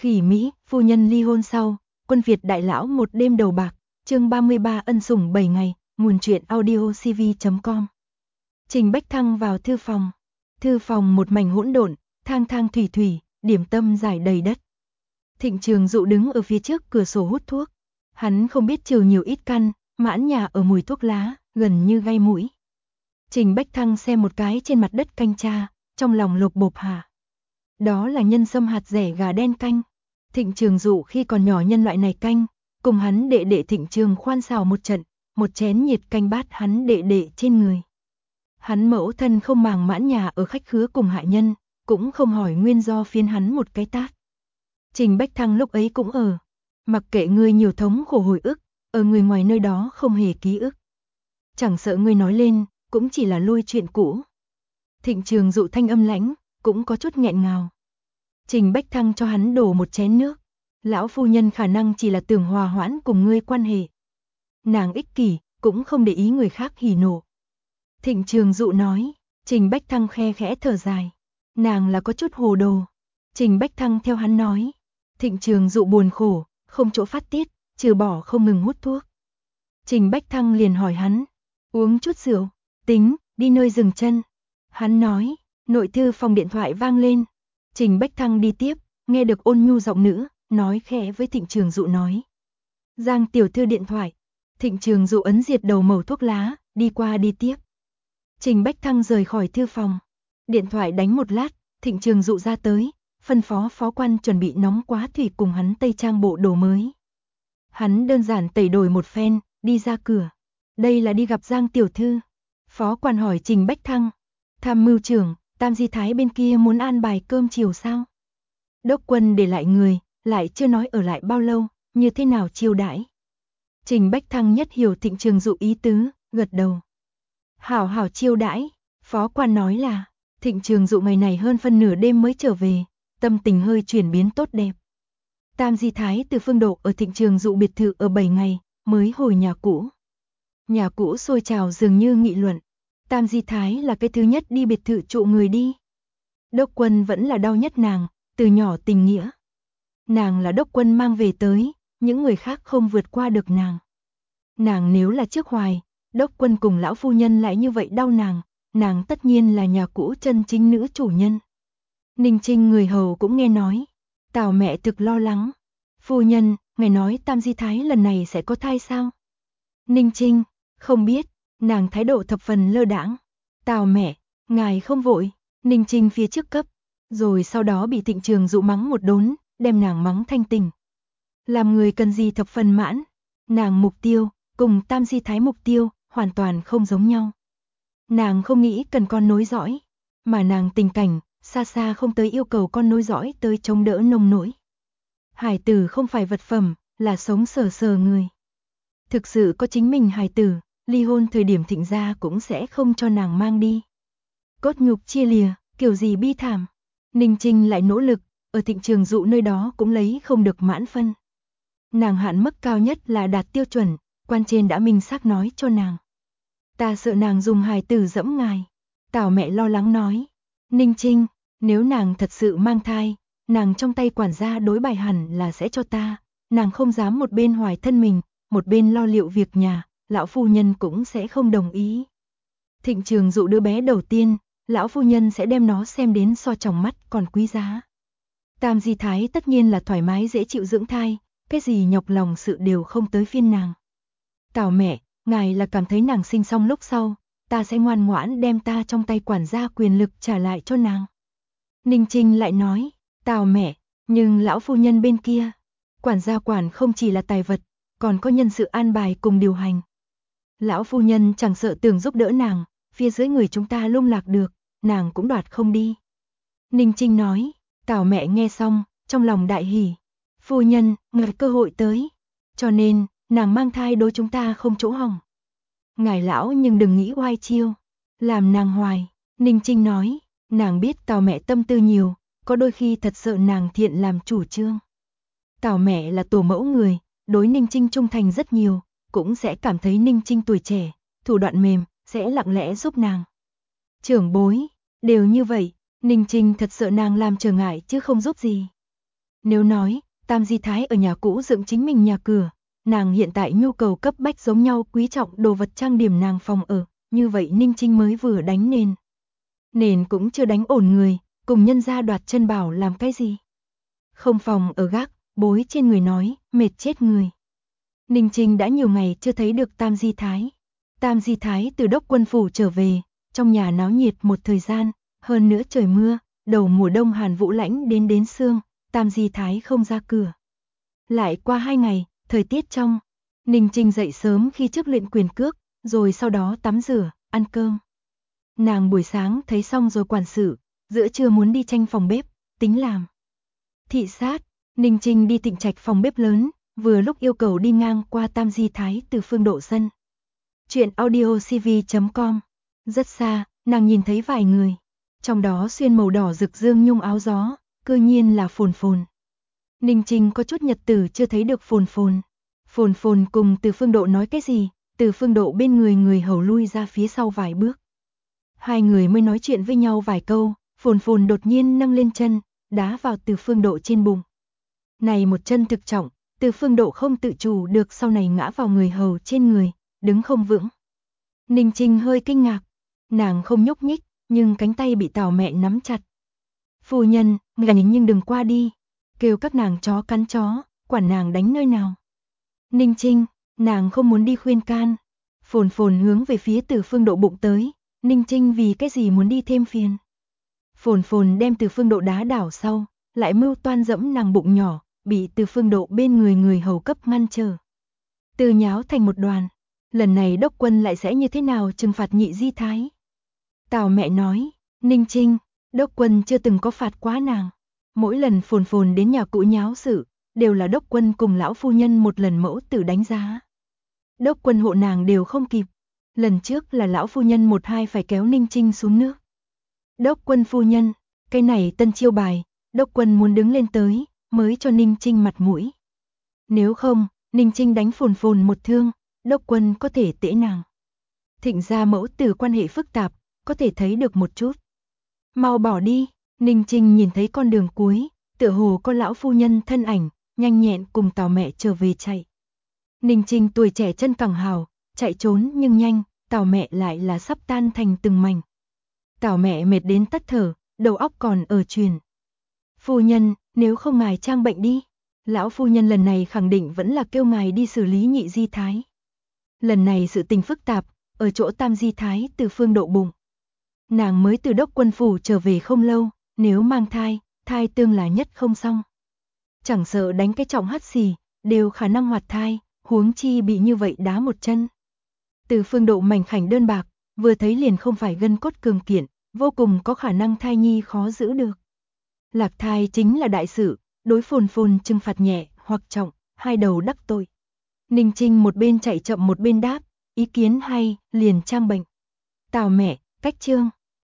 Khỉ Mỹ, phu nhân ly hôn sau, quân Việt đại lão một đêm đầu bạc, chương 33 ân sủng 7 ngày, nguồn truyện audio cv.com. Trình Bách Thăng vào thư phòng một mảnh hỗn độn, thang thang thủy thủy, điểm tâm rải đầy đất. Thịnh Trường Dụ đứng ở phía trước cửa sổ hút thuốc, hắn không biết trừ nhiều ít căn, mãn nhà ở mùi thuốc lá, gần như gây mũi. Trình Bách Thăng xem một cái trên mặt đất canh cha, trong lòng lột bộp hả. Đó là nhân sâm hạt rẻ gà đen canh. Thịnh Trường Dụ khi còn nhỏ nhân loại này canh, cùng hắn đệ đệ Thịnh Trường khoan xào một trận, một chén nhiệt canh bát hắn đệ đệ trên người. Hắn mẫu thân không màng mãn nhà ở khách khứa cùng hạ nhân, cũng không hỏi nguyên do phiến hắn một cái tát. Trình Bách Thăng lúc ấy cũng mặc kệ ngươi nhiều thống khổ hồi ức, ở người ngoài nơi đó không hề ký ức. Chẳng sợ ngươi nói lên, cũng chỉ là lôi chuyện cũ. Thịnh Trường Dụ thanh âm lãnh, cũng có chút nghẹn ngào. Trình Bách Thăng cho hắn đổ một chén nước. Lão phu nhân khả năng chỉ là tưởng hòa hoãn cùng ngươi quan hệ. Nàng ích kỷ, cũng không để ý người khác hỉ nộ. Thịnh Trường Dụ nói, Trình Bách Thăng khe khẽ thở dài. Nàng là có chút hồ đồ. Trình Bách Thăng theo hắn nói. Thịnh Trường Dụ buồn khổ, không chỗ phát tiết, trừ bỏ không ngừng hút thuốc. Trình Bách Thăng liền hỏi hắn, uống chút rượu, tính, đi nơi dừng chân. Hắn nói, nội thư phòng điện thoại vang lên. Trình Bách Thăng đi tiếp, nghe được ôn nhu giọng nữ, nói khẽ với Thịnh Trường Dụ nói. Giang tiểu thư điện thoại. Thịnh Trường Dụ ấn diệt đầu mẩu thuốc lá, đi qua đi tiếp. Trình Bách Thăng rời khỏi thư phòng. Điện thoại đánh một lát, Thịnh Trường Dụ ra tới, phân phó phó quan chuẩn bị nóng quá thủy cùng hắn tây trang bộ đồ mới. Hắn đơn giản tẩy đổi một phen, đi ra cửa. Đây là đi gặp Giang tiểu thư. Phó quan hỏi Trình Bách Thăng. Tham mưu trưởng, Tam Di Thái bên kia muốn an bài cơm chiều sao? Đốc quân để lại người, lại chưa nói ở lại bao lâu, như thế nào chiêu đãi? Trình Bách Thăng nhất hiểu Thịnh Trường Dụ ý tứ, gật đầu. Hảo hảo chiêu đãi, phó quan nói là, Thịnh Trường Dụ ngày này hơn phân nửa đêm mới trở về, tâm tình hơi chuyển biến tốt đẹp. Tam Di Thái từ Phương Độ ở Thịnh Trường Dụ biệt thự ở 7 ngày, mới hồi nhà cũ. Nhà cũ sôi trào dường như nghị luận. Tam Di Thái là cái thứ nhất đi biệt thự trụ người đi. Đốc quân vẫn là đau nhất nàng, từ nhỏ tình nghĩa. Nàng là đốc quân mang về tới, những người khác không vượt qua được nàng. Nàng nếu là trước hoài, đốc quân cùng lão phu nhân lại như vậy đau nàng tất nhiên là nhà cũ chân chính nữ chủ nhân. Ninh Trinh người hầu cũng nghe nói. Tào mẹ thực lo lắng. Phu nhân, ngài nói Tam Di Thái lần này sẽ có thai sao? Ninh Trinh, không biết, nàng thái độ thập phần lơ đãng. Tào mẹ, ngài không vội. Ninh Trinh phía trước cấp, rồi sau đó bị Thịnh Trường Dụ mắng một đốn, đem nàng mắng thanh tỉnh. Làm người cần gì thập phần mãn, nàng mục tiêu, cùng Tam Di Thái mục tiêu, hoàn toàn không giống nhau. Nàng không nghĩ cần con nối dõi, mà nàng tình cảnh, xa xa không tới yêu cầu con nối dõi tới chống đỡ nông nỗi. Hải tử không phải vật phẩm, là sống sờ sờ người. Thực sự có chính mình hải tử, ly hôn thời điểm Thịnh gia cũng sẽ không cho nàng mang đi. Cốt nhục chia lìa, kiểu gì bi thảm. Ninh Trinh lại nỗ lực, ở Thịnh Trường Dụ nơi đó cũng lấy không được mãn phân. Nàng hạn mức cao nhất là đạt tiêu chuẩn, quan trên đã minh xác nói cho nàng. Ta sợ nàng dùng hài tử dẫm ngài. Tào mẹ lo lắng nói. Ninh Trinh, nếu nàng thật sự mang thai, nàng trong tay quản gia đối bài hẳn là sẽ cho ta. Nàng không dám một bên hoài thân mình, một bên lo liệu việc nhà, lão phu nhân cũng sẽ không đồng ý. Thịnh Trường Dụ đứa bé đầu tiên, lão phu nhân sẽ đem nó xem đến so trong mắt còn quý giá. Tam Di Thái tất nhiên là thoải mái dễ chịu dưỡng thai, cái gì nhọc lòng sự đều không tới phiên nàng. Tào mẹ, ngài là cảm thấy nàng sinh xong lúc sau, ta sẽ ngoan ngoãn đem ta trong tay quản gia quyền lực trả lại cho nàng. Ninh Trinh lại nói, Tào mẹ, nhưng lão phu nhân bên kia, quản gia quản không chỉ là tài vật, còn có nhân sự an bài cùng điều hành. Lão phu nhân chẳng sợ tưởng giúp đỡ nàng, phía dưới người chúng ta lung lạc được, nàng cũng đoạt không đi. Ninh Trinh nói, Tào mẹ nghe xong, trong lòng đại hỉ. Phu nhân, ngài cơ hội tới. Cho nên, nàng mang thai đối chúng ta không chỗ hỏng. Ngài lão nhưng đừng nghĩ oai chiêu. Làm nàng hoài. Ninh Trinh nói, nàng biết Tào mẹ tâm tư nhiều, có đôi khi thật sợ nàng thiện làm chủ trương. Tào mẹ là tổ mẫu người, đối Ninh Trinh trung thành rất nhiều, cũng sẽ cảm thấy Ninh Trinh tuổi trẻ, thủ đoạn mềm, sẽ lặng lẽ giúp nàng. Trưởng bối, đều như vậy, Ninh Trinh thật sợ nàng làm trở ngại chứ không giúp gì. Nếu nói, Tam Di Thái ở nhà cũ dựng chính mình nhà cửa, nàng hiện tại nhu cầu cấp bách giống nhau quý trọng đồ vật trang điểm nàng phòng ở, như vậy Ninh Trinh mới vừa đánh nền. Nền cũng chưa đánh ổn người, cùng nhân gia đoạt chân bảo làm cái gì? Không phòng ở gác, bối trên người nói, mệt chết người. Ninh Trinh đã nhiều ngày chưa thấy được Tam Di Thái. Tam Di Thái từ Đốc Quân phủ trở về, trong nhà náo nhiệt một thời gian, hơn nữa trời mưa, đầu mùa đông hàn vũ lãnh đến sương, Tam Di Thái không ra cửa. Lại qua 2 ngày, thời tiết trong, Ninh Trinh dậy sớm khi trước luyện quyền cước, rồi sau đó tắm rửa, ăn cơm. Nàng buổi sáng thấy xong rồi quản sự, giữa trưa muốn đi tranh phòng bếp, tính làm thị sát, Ninh Trinh đi Tịnh Trạch phòng bếp lớn, vừa lúc yêu cầu đi ngang qua Tam Di Thái từ phương độ sân. Chuyện audiocv.com. Rất xa, nàng nhìn thấy vài người, trong đó xuyên màu đỏ rực dương nhung áo gió, cư nhiên là Phồn Phồn. Ninh Trinh có chút nhật tử chưa thấy được Phồn Phồn. Phồn Phồn cùng Từ Phương Độ nói cái gì, Từ Phương Độ bên người hầu lui ra phía sau vài bước. Hai người mới nói chuyện với nhau vài câu, Phồn Phồn đột nhiên nâng lên chân, đá vào Từ Phương Độ trên bụng. Này một chân thực trọng, Từ Phương Độ không tự chủ được sau này ngã vào người hầu trên người, đứng không vững. Ninh Trinh hơi kinh ngạc, nàng không nhúc nhích, nhưng cánh tay bị Tào mẹ nắm chặt. Phu nhân, ngài nhưng đừng qua đi, kêu các nàng chó cắn chó, quản nàng đánh nơi nào. Ninh Trinh, nàng không muốn đi khuyên can. Phồn Phồn hướng về phía Từ Phương Độ bụng tới, Ninh Trinh vì cái gì muốn đi thêm phiền. Phồn Phồn đem Từ Phương Độ đá đảo sau, lại mưu toan dẫm nàng bụng nhỏ, bị Từ Phương Độ bên người hầu cấp ngăn trở. Từ nháo thành một đoàn, lần này Đốc Quân lại sẽ như thế nào trừng phạt Nhị Di Thái? Tào mẹ nói, Ninh Trinh, Đốc Quân chưa từng có phạt quá nàng. Mỗi lần Phồn Phồn đến nhà cũ nháo sự, đều là Đốc Quân cùng lão phu nhân một lần mẫu tử đánh giá. Đốc Quân hộ nàng đều không kịp. Lần trước là lão phu nhân một hai phải kéo Ninh Trinh xuống nước. Đốc Quân phu nhân, cái này tân chiêu bài, Đốc Quân muốn đứng lên tới, mới cho Ninh Trinh mặt mũi. Nếu không, Ninh Trinh đánh Phồn Phồn một thương, Đốc Quân có thể tễ nàng. Thịnh gia mẫu tử quan hệ phức tạp, có thể thấy được một chút. Mau bỏ đi, Ninh Trinh nhìn thấy con đường cuối, tựa hồ có lão phu nhân thân ảnh, nhanh nhẹn cùng Tào mẹ trở về chạy. Ninh Trinh tuổi trẻ chân càng hào, chạy trốn nhưng nhanh, Tào mẹ lại là sắp tan thành từng mảnh. Tào mẹ mệt đến tắt thở, đầu óc còn ở truyền. Phu nhân, nếu không ngài trang bệnh đi. Lão phu nhân lần này khẳng định vẫn là kêu ngài đi xử lý Nhị Di Thái. Lần này sự tình phức tạp, ở chỗ Tam Di Thái Từ Phương Độ bụng. Nàng mới từ Đốc Quân phủ trở về không lâu, nếu mang thai, thai tương là nhất không xong. Chẳng sợ đánh cái trọng hắt xì, đều khả năng hoạt thai, huống chi bị như vậy đá một chân. Từ Phương Độ mảnh khảnh đơn bạc, vừa thấy liền không phải gân cốt cường kiện, vô cùng có khả năng thai nhi khó giữ được. Lạc thai chính là đại sự, đối Phồn Phồn trừng phạt nhẹ hoặc trọng, hai đầu đắc tội. Ninh Trinh một bên chạy chậm một bên đáp, ý kiến hay, liền trang bệnh. Tào mẹ, cách chương.